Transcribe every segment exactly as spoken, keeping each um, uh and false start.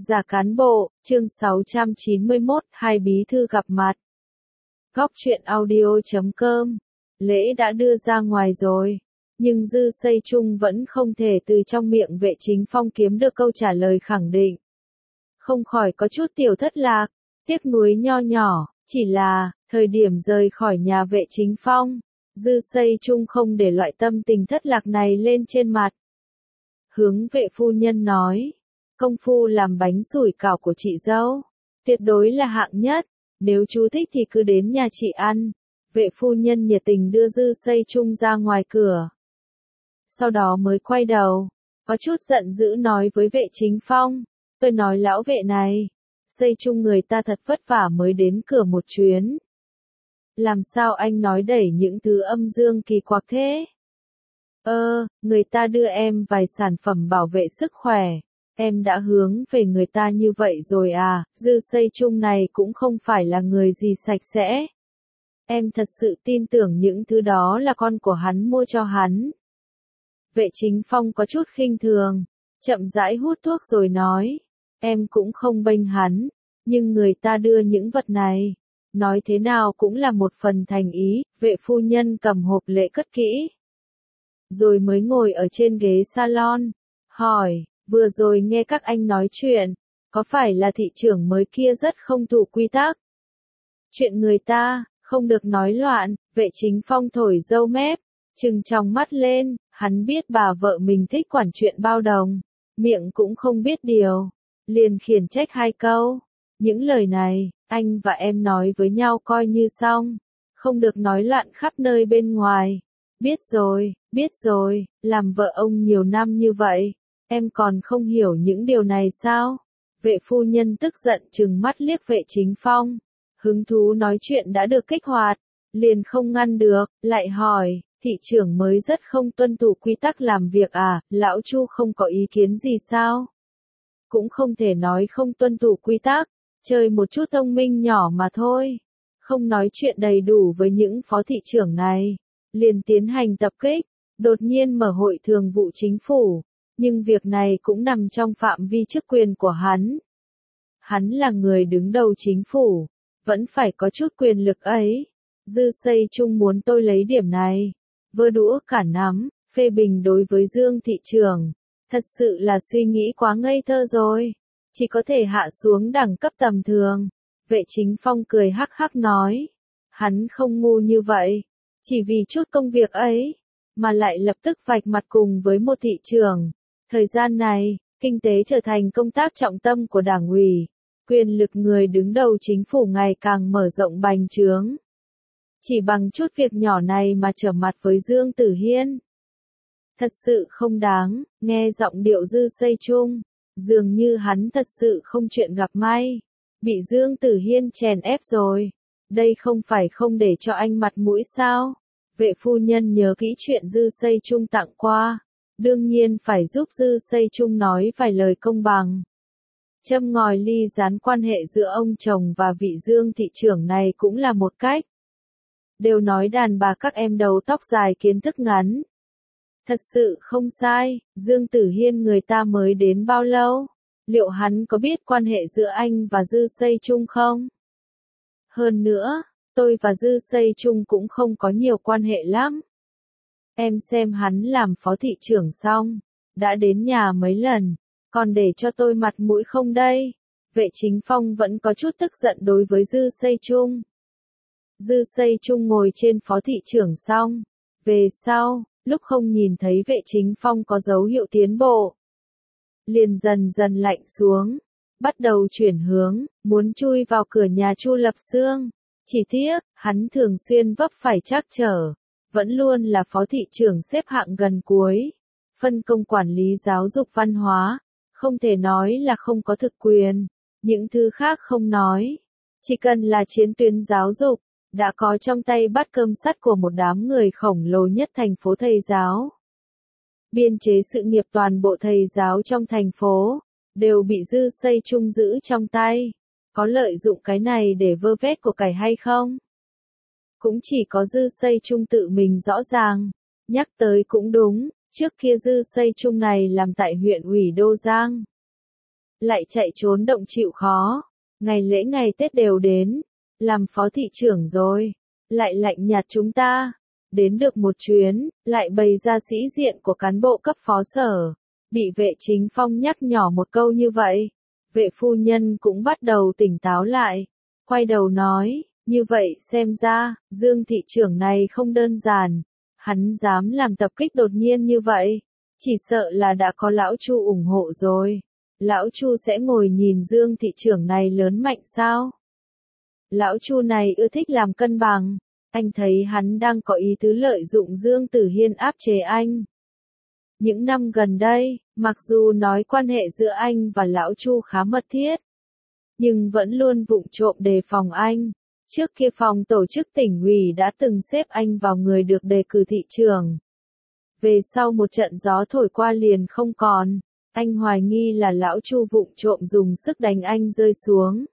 Giả cán bộ, chương sáu trăm chín mươi mốt, hai bí thư gặp mặt. Góc truyện audio chấm com. Lễ đã đưa ra ngoài rồi, nhưng Dư Xây Trung vẫn không thể từ trong miệng Vệ Chính Phong kiếm được câu trả lời khẳng định. Không khỏi có chút tiểu thất lạc, tiếc nuối nho nhỏ, chỉ là, thời điểm rời khỏi nhà Vệ Chính Phong, Dư Xây Trung không để loại tâm tình thất lạc này lên trên mặt. Hướng Vệ phu nhân nói, công phu làm bánh sủi cảo của chị dâu, tuyệt đối là hạng nhất, nếu chú thích thì cứ đến nhà chị ăn. Vệ phu nhân nhiệt tình đưa Dư Xây Trung ra ngoài cửa. Sau đó mới quay đầu, có chút giận dữ nói với Vệ Chính Phong, tôi nói lão vệ này, Xây Trung người ta thật vất vả mới đến cửa một chuyến. Làm sao anh nói đẩy những thứ âm dương kỳ quặc thế? Ơ, người ta đưa em vài sản phẩm bảo vệ sức khỏe, em đã hướng về người ta như vậy rồi à? Dư Xây Trung này cũng không phải là người gì sạch sẽ. Em thật sự tin tưởng những thứ đó là con của hắn mua cho hắn. Vệ Chính Phong có chút khinh thường, chậm rãi hút thuốc rồi nói, em cũng không bênh hắn, nhưng người ta đưa những vật này, nói thế nào cũng là một phần thành ý. Vệ phu nhân cầm hộp lễ cất kỹ, rồi mới ngồi ở trên ghế salon, hỏi, vừa rồi nghe các anh nói chuyện, có phải là thị trưởng mới kia rất không thủ quy tắc? Chuyện người ta, không được nói loạn. Vệ Chính Phong thổi râu mép, trừng tròng mắt lên, hắn biết bà vợ mình thích quản chuyện bao đồng, miệng cũng không biết điều, liền khiển trách hai câu. Những lời này, anh và em nói với nhau coi như xong, không được nói loạn khắp nơi bên ngoài. Biết rồi, biết rồi, làm vợ ông nhiều năm như vậy, em còn không hiểu những điều này sao? Vệ phu nhân tức giận trừng mắt liếc Vệ Chính Phong, hứng thú nói chuyện đã được kích hoạt, liền không ngăn được, lại hỏi, thị trưởng mới rất không tuân thủ quy tắc làm việc à? Lão Chu không có ý kiến gì sao? Cũng không thể nói không tuân thủ quy tắc, chơi một chút thông minh nhỏ mà thôi, không nói chuyện đầy đủ với những phó thị trưởng này, liền tiến hành tập kích, đột nhiên mở hội thường vụ chính phủ, nhưng việc này cũng nằm trong phạm vi chức quyền của hắn. Hắn là người đứng đầu chính phủ, vẫn phải có chút quyền lực ấy. Dư Xây Trung muốn tôi lấy điểm này, vơ đũa cả nắm, phê bình đối với Dương thị trưởng, thật sự là suy nghĩ quá ngây thơ rồi, chỉ có thể hạ xuống đẳng cấp tầm thường. Vệ Chính Phong cười hắc hắc nói, hắn không ngu như vậy, chỉ vì chút công việc ấy, mà lại lập tức vạch mặt cùng với một thị trưởng. Thời gian này, kinh tế trở thành công tác trọng tâm của đảng ủy, quyền lực người đứng đầu chính phủ ngày càng mở rộng bành trướng. Chỉ bằng chút việc nhỏ này mà trở mặt với Dương Tử Hiên, thật sự không đáng. Nghe giọng điệu Dư Xây Trung, dường như hắn thật sự không chuyện gặp may, bị Dương Tử Hiên chèn ép rồi. Đây không phải không để cho anh mặt mũi sao? Vệ phu nhân nhớ kỹ chuyện Dư Xây Trung tặng qua, đương nhiên phải giúp Dư Xây Trung nói vài lời công bằng. Châm ngòi ly gián quan hệ giữa ông chồng và vị Dương thị trưởng này cũng là một cách. Đều nói đàn bà các em đầu tóc dài kiến thức ngắn. Thật sự không sai, Dương Tử Hiên người ta mới đến bao lâu? Liệu hắn có biết quan hệ giữa anh và Dư Xây Trung không? Hơn nữa, tôi và Dư Xây Trung cũng không có nhiều quan hệ lắm. Em xem hắn làm phó thị trưởng xong, đã đến nhà mấy lần, còn để cho tôi mặt mũi không đây? Vệ Chính Phong vẫn có chút tức giận đối với Dư Xây Trung. Dư Xây Trung ngồi trên phó thị trưởng xong, về sau, lúc không nhìn thấy Vệ Chính Phong có dấu hiệu tiến bộ, liền dần dần lạnh xuống, bắt đầu chuyển hướng, muốn chui vào cửa nhà Chu Lập Xương. Chỉ tiếc, hắn thường xuyên vấp phải trắc trở, vẫn luôn là phó thị trưởng xếp hạng gần cuối, phân công quản lý giáo dục văn hóa, không thể nói là không có thực quyền, những thứ khác không nói, chỉ cần là chiến tuyến giáo dục, đã có trong tay bát cơm sắt của một đám người khổng lồ nhất thành phố thầy giáo. Biên chế sự nghiệp toàn bộ thầy giáo trong thành phố, đều bị Dư Xây Trung giữ trong tay. Có lợi dụng cái này để vơ vét của cải hay không? Cũng chỉ có Dư Xây Trung tự mình rõ ràng. Nhắc tới cũng đúng, trước kia Dư Xây Trung này làm tại huyện ủy Đô Giang. lại chạy trốn động chịu khó. Ngày lễ ngày Tết đều đến, làm phó thị trưởng rồi, lại lạnh nhạt chúng ta. Đến được một chuyến, lại bày ra sĩ diện của cán bộ cấp phó sở. Bị vệ chính phong nhắc nhỏ một câu như vậy, vệ phu nhân cũng bắt đầu tỉnh táo lại. Quay đầu nói, như vậy xem ra, Dương thị trưởng này không đơn giản. Hắn dám làm tập kích đột nhiên như vậy, chỉ sợ là đã có lão Chu ủng hộ rồi. Lão Chu sẽ ngồi nhìn Dương thị trưởng này lớn mạnh sao? Lão Chu này ưa thích làm cân bằng, anh thấy hắn đang có ý tứ lợi dụng Dương Tử Hiên áp chế anh. Những năm gần đây, mặc dù nói quan hệ giữa anh và lão Chu khá mật thiết, nhưng vẫn luôn vụng trộm đề phòng anh. Trước kia phòng tổ chức tỉnh ủy đã từng xếp anh vào người được đề cử thị trưởng. Về sau một trận gió thổi qua liền không còn, anh hoài nghi là lão Chu vụng trộm dùng sức đánh anh rơi xuống.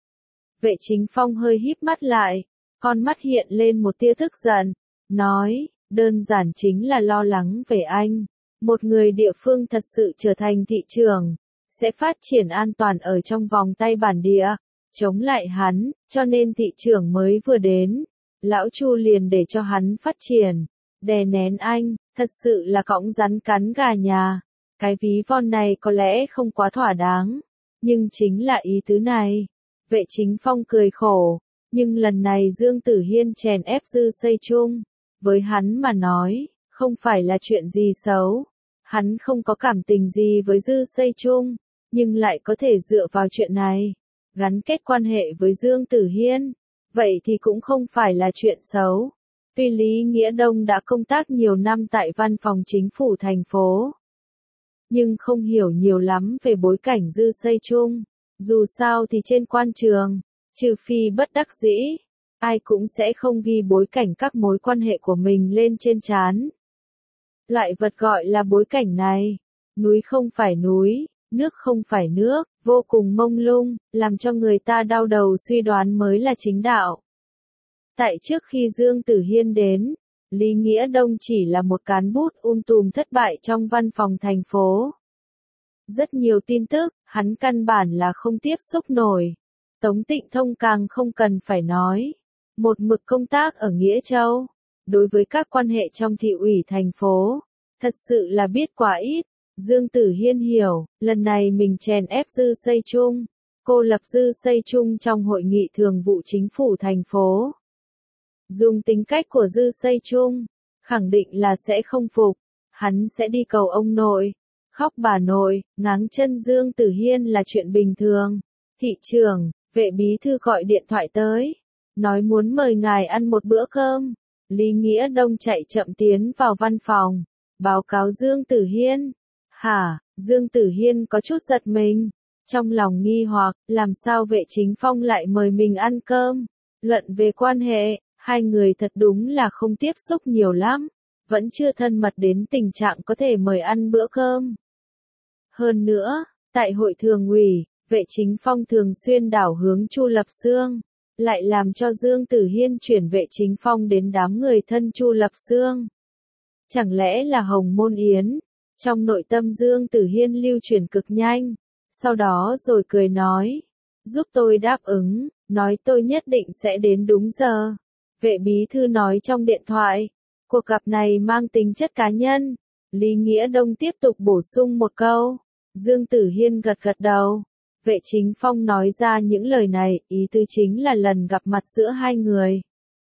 Vệ chính phong hơi híp mắt lại, con mắt hiện lên một tia tức giận, nói, đơn giản chính là lo lắng về anh. Một người địa phương thật sự trở thành thị trưởng, sẽ phát triển an toàn ở trong vòng tay bản địa, chống lại hắn, cho nên thị trưởng mới vừa đến. Lão Chu liền để cho hắn phát triển, đè nén anh, thật sự là cõng rắn cắn gà nhà. Cái ví von này có lẽ không quá thỏa đáng, nhưng chính là ý tứ này. Vệ chính phong cười khổ, nhưng lần này Dương Tử Hiên chèn ép Dư Xây Chung, với hắn mà nói, không phải là chuyện gì xấu. Hắn không có cảm tình gì với Dư Xây Chung, nhưng lại có thể dựa vào chuyện này, gắn kết quan hệ với Dương Tử Hiên, vậy thì cũng không phải là chuyện xấu. Tuy Lý Nghĩa Đông đã công tác nhiều năm tại văn phòng chính phủ thành phố, nhưng không hiểu nhiều lắm về bối cảnh Dư Xây Chung. Dù sao thì trên quan trường, trừ phi bất đắc dĩ, ai cũng sẽ không ghi bối cảnh các mối quan hệ của mình lên trên trán. Loại vật gọi là bối cảnh này, núi không phải núi, nước không phải nước, vô cùng mông lung, làm cho người ta đau đầu suy đoán mới là chính đạo. Tại trước khi Dương Tử Hiên đến, Lý Nghĩa Đông chỉ là một cán bút um tùm thất bại trong văn phòng thành phố. Rất nhiều tin tức, hắn căn bản là không tiếp xúc nổi. Tống Tịnh Thông càng không cần phải nói. Một mực công tác ở Nghĩa Châu, đối với các quan hệ trong thị ủy thành phố, thật sự là biết quá ít. Dương Tử Hiên hiểu, lần này mình chèn ép Dư Xây Chung, cô lập Dư Xây Chung trong hội nghị thường vụ chính phủ thành phố. Dùng tính cách của Dư Xây Chung, khẳng định là sẽ không phục, hắn sẽ đi cầu ông nội, khóc bà nội, ngáng chân Dương Tử Hiên là chuyện bình thường. Thị trưởng, vệ bí thư gọi điện thoại tới, nói muốn mời ngài ăn một bữa cơm. Lý Nghĩa Đông chạy chậm tiến vào văn phòng, báo cáo Dương Tử Hiên. Hả, Dương Tử Hiên có chút giật mình, trong lòng nghi hoặc, làm sao vệ chính phong lại mời mình ăn cơm. Luận về quan hệ, hai người thật đúng là không tiếp xúc nhiều lắm, vẫn chưa thân mật đến tình trạng có thể mời ăn bữa cơm. Hơn nữa, tại hội thường ủy, vệ chính phong thường xuyên đảo hướng Chu Lập Xương, lại làm cho Dương Tử Hiên chuyển vệ chính phong đến đám người thân Chu Lập Xương. Chẳng lẽ là Hồng Môn Yến? Trong nội tâm Dương Tử Hiên lưu chuyển cực nhanh, sau đó rồi cười nói, giúp tôi đáp ứng, nói tôi nhất định sẽ đến đúng giờ. Vệ bí thư nói trong điện thoại, cuộc gặp này mang tính chất cá nhân. Lý Nghĩa Đông tiếp tục bổ sung một câu, Dương Tử Hiên gật gật đầu. Vệ chính phong nói ra những lời này, ý tứ chính là lần gặp mặt giữa hai người.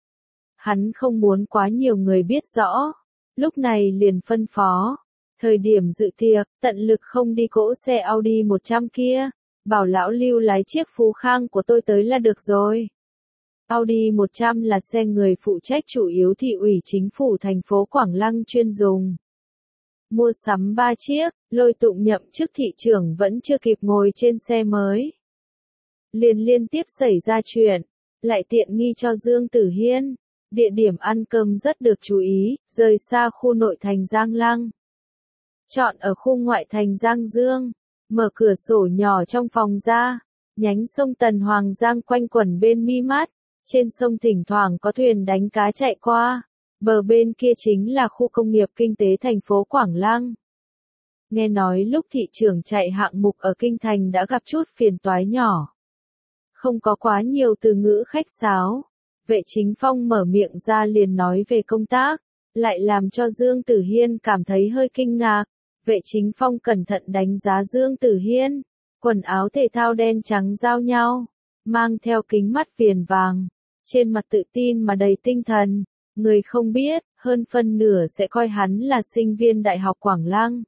Hắn không muốn quá nhiều người biết rõ, lúc này liền phân phó. Thời điểm dự tiệc, tận lực không đi cỗ xe Audi một trăm kia, bảo lão Lưu lái chiếc Phú Khang của tôi tới là được rồi. Audi một trăm là xe người phụ trách chủ yếu thị ủy chính phủ thành phố Quảng Lăng chuyên dùng. Mua sắm ba chiếc, Lôi Tụng nhậm chức thị trưởng vẫn chưa kịp ngồi trên xe mới. Liền liên tiếp xảy ra chuyện, lại tiện nghi cho Dương Tử Hiên. Địa điểm ăn cơm rất được chú ý, rời xa khu nội thành Giang Lăng. Chọn ở khu ngoại thành Giang Dương, mở cửa sổ nhỏ trong phòng ra, nhánh sông Tần Hoàng Giang quanh quẩn bên mi mắt, trên sông thỉnh thoảng có thuyền đánh cá chạy qua, bờ bên kia chính là khu công nghiệp kinh tế thành phố Quảng Lăng. Nghe nói lúc thị trưởng chạy hạng mục ở Kinh Thành đã gặp chút phiền toái nhỏ. Không có quá nhiều từ ngữ khách sáo. Vệ Chính Phong mở miệng ra liền nói về công tác, lại làm cho Dương Tử Hiên cảm thấy hơi kinh ngạc. Vệ Chính Phong cẩn thận đánh giá Dương Tử Hiên, quần áo thể thao đen trắng giao nhau, mang theo kính mắt viền vàng, trên mặt tự tin mà đầy tinh thần, người không biết, hơn phân nửa sẽ coi hắn là sinh viên Đại học Quảng Lăng,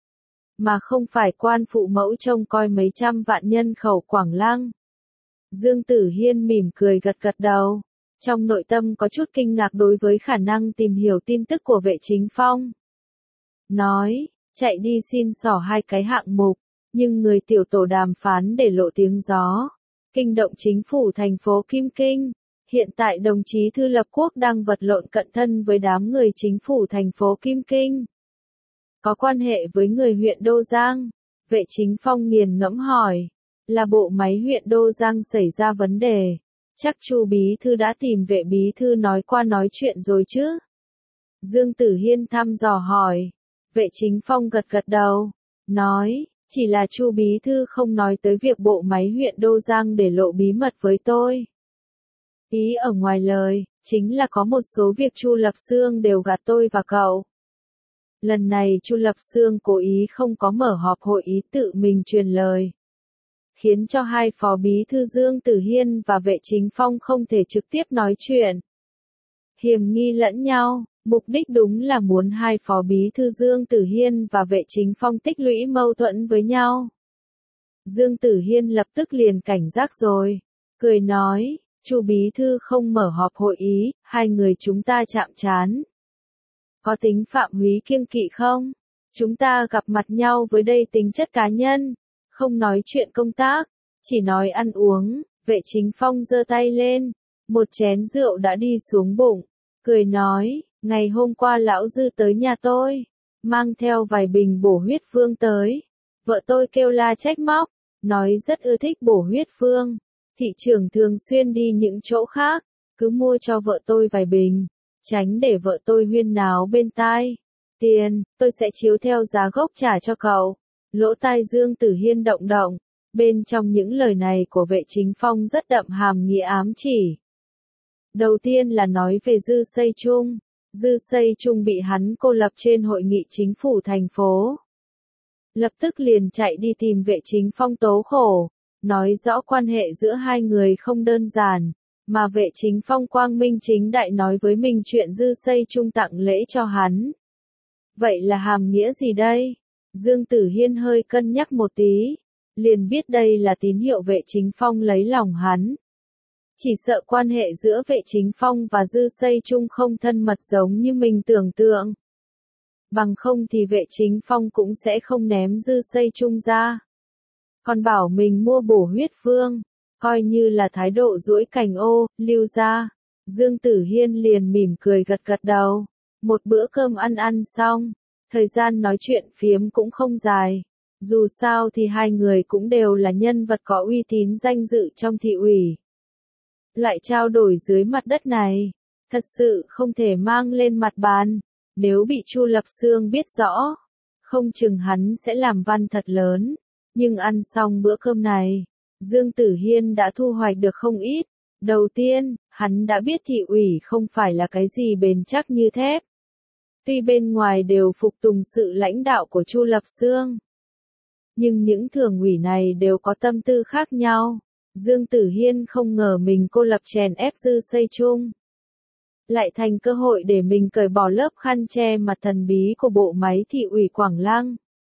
mà không phải quan phụ mẫu trông coi mấy trăm vạn nhân khẩu Quảng Lăng. Dương Tử Hiên mỉm cười gật gật đầu, trong nội tâm có chút kinh ngạc đối với khả năng tìm hiểu tin tức của Vệ Chính Phong. Nói, chạy đi xin xỏ hai cái hạng mục, nhưng người tiểu tổ đàm phán để lộ tiếng gió, kinh động chính phủ thành phố Kim Kinh. Hiện tại đồng chí Thư Lập Quốc đang vật lộn cận thân với đám người chính phủ thành phố Kim Kinh. Có quan hệ với người huyện Đô Giang. Vệ Chính Phong nghiền ngẫm hỏi, là bộ máy huyện Đô Giang xảy ra vấn đề. Chắc Chu bí thư đã tìm Vệ bí thư nói qua nói chuyện rồi chứ? Dương Tử Hiên thăm dò hỏi. Vệ Chính Phong gật gật đầu, nói, chỉ là Chu bí thư không nói tới việc bộ máy huyện Đô Giang để lộ bí mật với tôi. Ý ở ngoài lời, chính là có một số việc Chu Lập Xương đều gạt tôi và cậu. Lần này Chu Lập Xương cố ý không có mở họp hội ý tự mình truyền lời, khiến cho hai phó bí thư Dương Tử Hiên và Vệ Chính Phong không thể trực tiếp nói chuyện. Hiềm nghi lẫn nhau, mục đích đúng là muốn hai phó bí thư Dương Tử Hiên và Vệ Chính Phong tích lũy mâu thuẫn với nhau. Dương Tử Hiên lập tức liền cảnh giác rồi, cười nói, Chu bí thư không mở họp hội ý, hai người chúng ta chạm trán. Có tính phạm húy kiêng kỵ không? Chúng ta gặp mặt nhau với đây tính chất cá nhân, không nói chuyện công tác, chỉ nói ăn uống. Vệ Chính Phong giơ tay lên, một chén rượu đã đi xuống bụng, cười nói, ngày hôm qua lão Dư tới nhà tôi, mang theo vài bình bổ huyết phương tới. Vợ tôi kêu la trách móc, nói rất ưa thích bổ huyết phương. Thị trưởng thường xuyên đi những chỗ khác, cứ mua cho vợ tôi vài bình, tránh để vợ tôi huyên náo bên tai. Tiền, tôi sẽ chiếu theo giá gốc trả cho cậu. Lỗ tai Dương Tử Hiên động động, bên trong những lời này của Vệ Chính Phong rất đậm hàm nghĩa ám chỉ. Đầu tiên là nói về Dư Xây Trung. Dư Xây Trung bị hắn cô lập trên hội nghị chính phủ thành phố. Lập tức liền chạy đi tìm Vệ Chính Phong tố khổ, nói rõ quan hệ giữa hai người không đơn giản, mà Vệ Chính Phong quang minh chính đại nói với mình chuyện Dư Xây Trung tặng lễ cho hắn. Vậy là hàm nghĩa gì đây? Dương Tử Hiên hơi cân nhắc một tí, liền biết đây là tín hiệu Vệ Chính Phong lấy lòng hắn. Chỉ sợ quan hệ giữa Vệ Chính Phong và Dư Xây Trung không thân mật giống như mình tưởng tượng. Bằng không thì Vệ Chính Phong cũng sẽ không ném Dư Xây Trung ra. Còn bảo mình mua bổ huyết phương, coi như là thái độ duỗi cành ô, lưu ra. Dương Tử Hiên liền mỉm cười gật gật đầu. Một bữa cơm ăn ăn xong, thời gian nói chuyện phiếm cũng không dài. Dù sao thì hai người cũng đều là nhân vật có uy tín danh dự trong thị ủy. Loại trao đổi dưới mặt đất này, thật sự không thể mang lên mặt bàn. Nếu bị Chu Lập Xương biết rõ, không chừng hắn sẽ làm văn thật lớn. Nhưng ăn xong bữa cơm này, Dương Tử Hiên đã thu hoạch được không ít. Đầu tiên, hắn đã biết thị ủy không phải là cái gì bền chắc như thép. Tuy bên ngoài đều phục tùng sự lãnh đạo của Chu Lập Xương, nhưng những thường ủy này đều có tâm tư khác nhau. Dương Tử Hiên không ngờ mình cô lập chèn ép Dư Xây Trung, lại thành cơ hội để mình cởi bỏ lớp khăn che mặt thần bí của bộ máy thị ủy Quảng Lăng.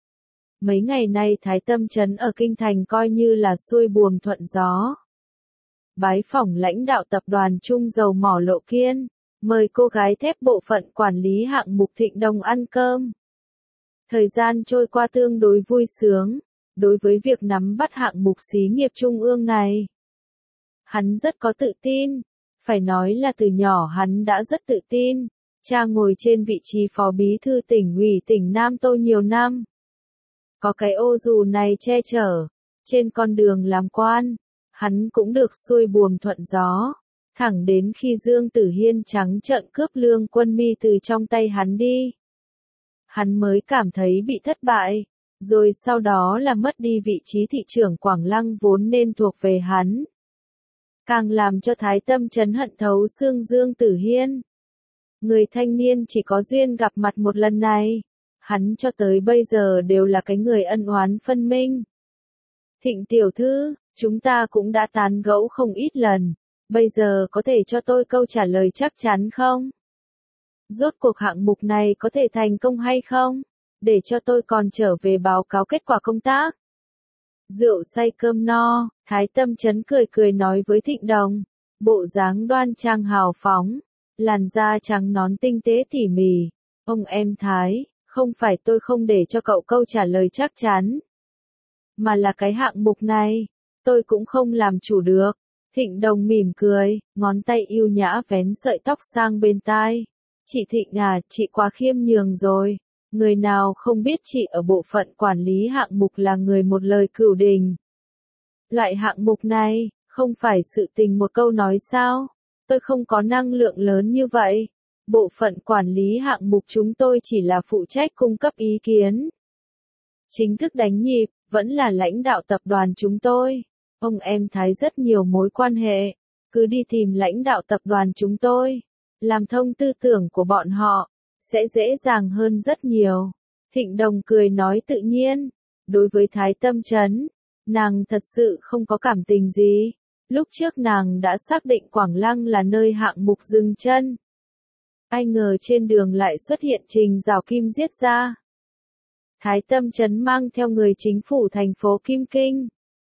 Mấy ngày nay Thái Tâm Trấn ở Kinh Thành coi như là xuôi buồm thuận gió. Bái phỏng lãnh đạo tập đoàn Trung Dầu Mỏ Lộ Kiên, mời cô gái thép bộ phận quản lý hạng mục Thịnh Đồng ăn cơm. Thời gian trôi qua tương đối vui sướng, đối với việc nắm bắt hạng mục xí nghiệp trung ương này. Hắn rất có tự tin, phải nói là từ nhỏ hắn đã rất tự tin, cha ngồi trên vị trí phó bí thư tỉnh ủy tỉnh Nam Tô nhiều năm. Có cái ô dù này che chở, trên con đường làm quan, hắn cũng được xuôi buồm thuận gió, thẳng đến khi Dương Tử Hiên trắng trợn cướp Lương Quân Mi từ trong tay hắn đi. Hắn mới cảm thấy bị thất bại, rồi sau đó là mất đi vị trí thị trưởng Quảng Lăng vốn nên thuộc về hắn. Càng làm cho Thái Tâm Trấn hận thấu xương Dương Tử Hiên. Người thanh niên chỉ có duyên gặp mặt một lần này, hắn cho tới bây giờ đều là cái người ân oán phân minh. Thịnh tiểu thư, chúng ta cũng đã tán gẫu không ít lần, bây giờ có thể cho tôi câu trả lời chắc chắn không? Rốt cuộc hạng mục này có thể thành công hay không? Để cho tôi còn trở về báo cáo kết quả công tác. Rượu say cơm no, Thái Tâm Trấn cười cười nói với Thịnh Đồng, bộ dáng đoan trang hào phóng, làn da trắng nõn tinh tế tỉ mỉ. Ông em Thái, không phải tôi không để cho cậu câu trả lời chắc chắn, mà là cái hạng mục này, tôi cũng không làm chủ được. Thịnh Đồng mỉm cười, ngón tay yêu nhã vén sợi tóc sang bên tai. Chị Thịnh à, chị quá khiêm nhường rồi. Người nào không biết chị ở bộ phận quản lý hạng mục là người một lời cửu đình. Loại hạng mục này, không phải sự tình một câu nói sao? Tôi không có năng lượng lớn như vậy. Bộ phận quản lý hạng mục chúng tôi chỉ là phụ trách cung cấp ý kiến. Chính thức đánh nhịp, vẫn là lãnh đạo tập đoàn chúng tôi. Ông em Thái rất nhiều mối quan hệ, cứ đi tìm lãnh đạo tập đoàn chúng tôi, làm thông tư tưởng của bọn họ, sẽ dễ dàng hơn rất nhiều. Thịnh Đồng cười nói tự nhiên, đối với Thái Tâm Trấn, nàng thật sự không có cảm tình gì. Lúc trước nàng đã xác định Quảng Lăng là nơi hạng mục dừng chân. Ai ngờ trên đường lại xuất hiện Trình Giảo Kim giết ra. Thái Tâm Trấn mang theo người chính phủ thành phố Kim Kinh,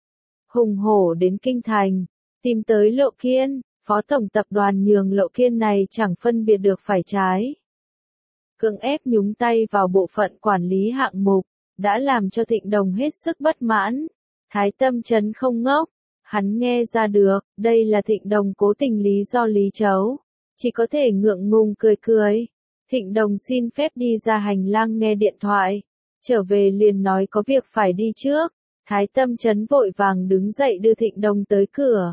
hùng hổ đến Kinh Thành, tìm tới Lộ Kiên, phó tổng tập đoàn nhường Lộ Kiên này chẳng phân biệt được phải trái. Cưỡng ép nhúng tay vào bộ phận quản lý hạng mục, đã làm cho Thịnh Đồng hết sức bất mãn. Thái Tâm Trấn không ngốc, hắn nghe ra được, đây là Thịnh Đồng cố tình lý do lý chấu, chỉ có thể ngượng ngùng cười cười. Thịnh Đồng xin phép đi ra hành lang nghe điện thoại, trở về liền nói có việc phải đi trước. Thái Tâm Trấn vội vàng đứng dậy đưa Thịnh Đồng tới cửa.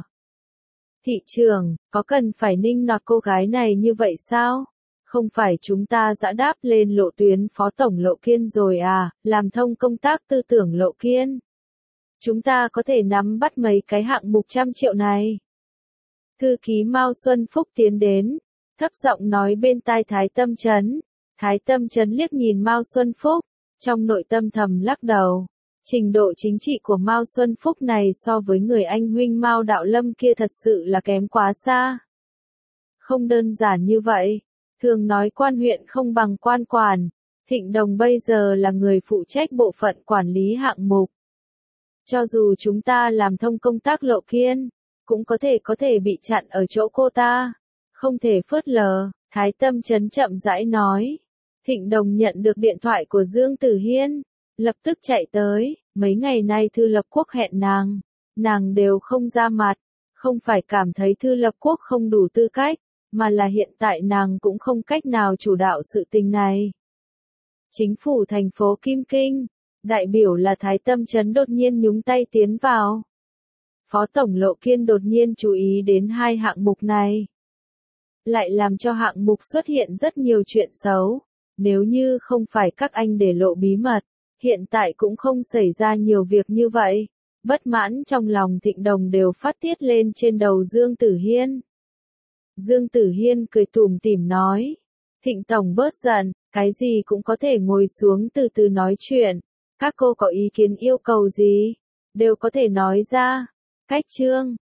Thị trưởng, có cần phải ninh nọt cô gái này như vậy sao? Không phải chúng ta đã đáp lên lộ tuyến phó tổng Lộ Kiên rồi à, làm thông công tác tư tưởng Lộ Kiên. Chúng ta có thể nắm bắt mấy cái hạng mục trăm triệu này. Thư ký Mao Xuân Phúc tiến đến, thấp giọng nói bên tai Thái Tâm Trấn. Thái Tâm Trấn liếc nhìn Mao Xuân Phúc, trong nội tâm thầm lắc đầu. Trình độ chính trị của Mao Xuân Phúc này so với người anh huynh Mao Đạo Lâm kia thật sự là kém quá xa. Không đơn giản như vậy, thường nói quan huyện không bằng quan quản, Thịnh Đồng bây giờ là người phụ trách bộ phận quản lý hạng mục. Cho dù chúng ta làm thông công tác Lộ Kiên, cũng có thể có thể bị chặn ở chỗ cô ta, không thể phớt lờ. Thái Tâm Trấn chậm rãi nói. Thịnh Đồng nhận được điện thoại của Dương Tử Hiên, lập tức chạy tới. Mấy ngày nay Thư Lập Quốc hẹn nàng, nàng đều không ra mặt, không phải cảm thấy Thư Lập Quốc không đủ tư cách, mà là hiện tại nàng cũng không cách nào chủ đạo sự tình này. Chính phủ thành phố Kim Kinh, đại biểu là Thái Tâm Trấn đột nhiên nhúng tay tiến vào. Phó tổng Lộ Kiên đột nhiên chú ý đến hai hạng mục này, lại làm cho hạng mục xuất hiện rất nhiều chuyện xấu. Nếu như không phải các anh để lộ bí mật, hiện tại cũng không xảy ra nhiều việc như vậy. Bất mãn trong lòng Thịnh Đồng đều phát tiết lên trên đầu Dương Tử Hiên. Dương Tử Hiên cười tủm tỉm nói. Thịnh tổng bớt giận, cái gì cũng có thể ngồi xuống từ từ nói chuyện. Các cô có ý kiến yêu cầu gì, đều có thể nói ra. Cách chương